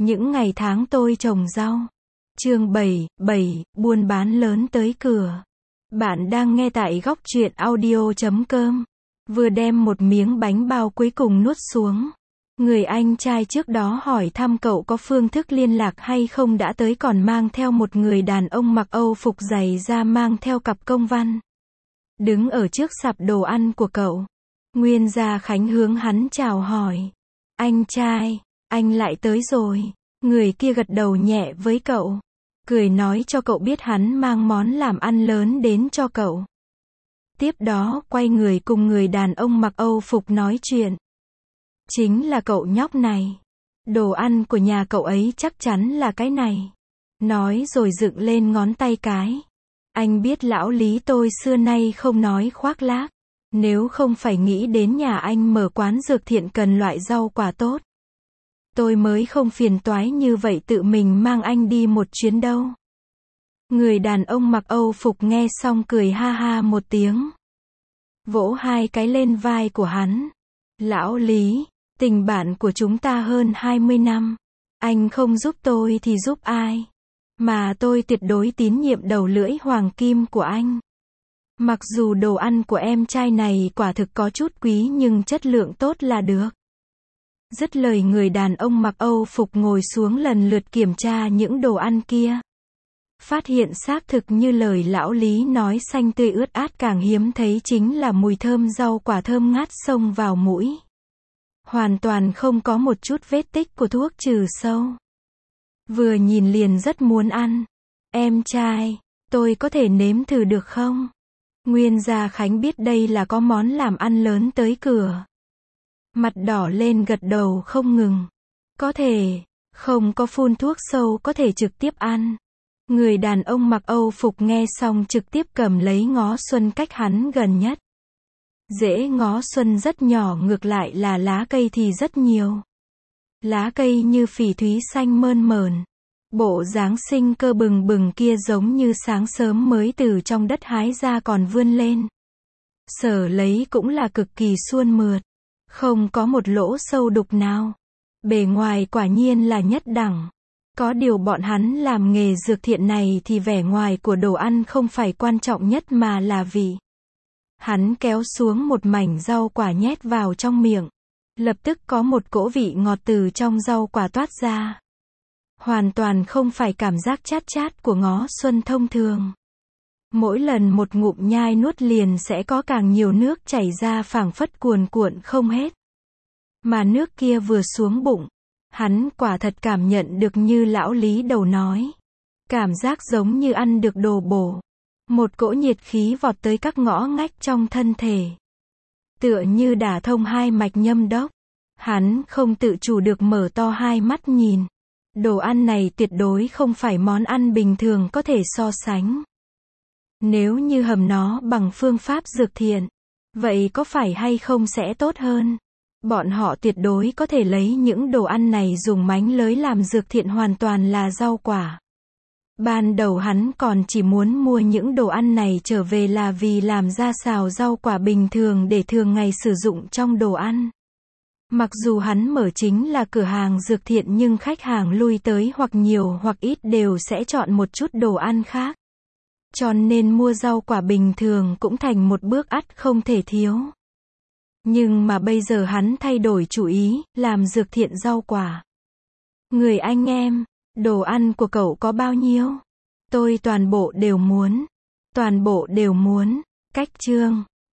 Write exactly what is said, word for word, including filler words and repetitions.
Những ngày tháng tôi trồng rau. Chương bảy, bảy, buôn bán lớn tới cửa. Bạn đang nghe tại góc truyện audio chấm com. Vừa đem một miếng bánh bao cuối cùng nuốt xuống. Người anh trai trước đó hỏi thăm cậu có phương thức liên lạc hay không đã tới, còn mang theo một người đàn ông mặc Âu phục dày da mang theo cặp công văn. Đứng ở trước sạp đồ ăn của cậu. Nguyên Gia Khánh hướng hắn chào hỏi. Anh trai, anh lại tới rồi. Người kia gật đầu nhẹ với cậu. Cười nói cho cậu biết hắn mang món làm ăn lớn đến cho cậu. Tiếp đó quay người cùng người đàn ông mặc Âu phục nói chuyện. Chính là cậu nhóc này. Đồ ăn của nhà cậu ấy chắc chắn là cái này. Nói rồi dựng lên ngón tay cái. Anh biết lão Lý tôi xưa nay không nói khoác lác. Nếu không phải nghĩ đến nhà anh mở quán dược thiện cần loại rau quả tốt, tôi mới không phiền toái như vậy tự mình mang anh đi một chuyến đâu. Người đàn ông mặc Âu phục nghe xong cười ha ha một tiếng. Vỗ hai cái lên vai của hắn. Lão Lý, tình bạn của chúng ta hơn hai mươi năm. Anh không giúp tôi thì giúp ai? Mà tôi tuyệt đối tín nhiệm đầu lưỡi hoàng kim của anh. Mặc dù đồ ăn của em trai này quả thực có chút quý nhưng chất lượng tốt là được. Dứt lời người đàn ông mặc Âu phục ngồi xuống lần lượt kiểm tra những đồ ăn kia. Phát hiện xác thực như lời lão Lý nói, xanh tươi ướt át, càng hiếm thấy chính là mùi thơm rau quả thơm ngát xông vào mũi. Hoàn toàn không có một chút vết tích của thuốc trừ sâu. Vừa nhìn liền rất muốn ăn. Em trai, tôi có thể nếm thử được không? Nguyên Gia Khánh biết đây là có món làm ăn lớn tới cửa. Mặt đỏ lên gật đầu không ngừng. Có thể, không có phun thuốc sâu, có thể trực tiếp ăn. Người đàn ông mặc Âu phục nghe xong trực tiếp cầm lấy ngó xuân cách hắn gần nhất. Rễ ngó xuân rất nhỏ, ngược lại là lá cây thì rất nhiều. Lá cây như phỉ thúy xanh mơn mởn. Bộ dáng sinh cơ bừng bừng kia giống như sáng sớm mới từ trong đất hái ra còn vươn lên. Sở lấy cũng là cực kỳ suôn mượt. Không có một lỗ sâu đục nào. Bề ngoài quả nhiên là nhất đẳng. Có điều bọn hắn làm nghề dược thiện này thì vẻ ngoài của đồ ăn không phải quan trọng nhất mà là vị. Hắn kéo xuống một mảnh rau quả nhét vào trong miệng. Lập tức có một cỗ vị ngọt từ trong rau quả toát ra. Hoàn toàn không phải cảm giác chát chát của ngó xuân thông thường. Mỗi lần một ngụm nhai nuốt liền sẽ có càng nhiều nước chảy ra phảng phất cuồn cuộn không hết. Mà nước kia vừa xuống bụng, hắn quả thật cảm nhận được như lão Lý đầu nói. Cảm giác giống như ăn được đồ bổ. Một cỗ nhiệt khí vọt tới các ngõ ngách trong thân thể. Tựa như đả thông hai mạch nhâm đốc. Hắn không tự chủ được mở to hai mắt nhìn. Đồ ăn này tuyệt đối không phải món ăn bình thường có thể so sánh. Nếu như hầm nó bằng phương pháp dược thiện, vậy có phải hay không sẽ tốt hơn? Bọn họ tuyệt đối có thể lấy những đồ ăn này dùng mánh lới làm dược thiện, hoàn toàn là rau quả. Ban đầu hắn còn chỉ muốn mua những đồ ăn này trở về là vì làm ra xào rau quả bình thường để thường ngày sử dụng trong đồ ăn. Mặc dù hắn mở chính là cửa hàng dược thiện nhưng khách hàng lui tới hoặc nhiều hoặc ít đều sẽ chọn một chút đồ ăn khác. Cho nên mua rau quả bình thường cũng thành một bước ắt không thể thiếu. Nhưng mà bây giờ hắn thay đổi chủ ý, làm dược thiện rau quả. Người anh em, đồ ăn của cậu có bao nhiêu? Tôi toàn bộ đều muốn. Toàn bộ đều muốn. Cách chương.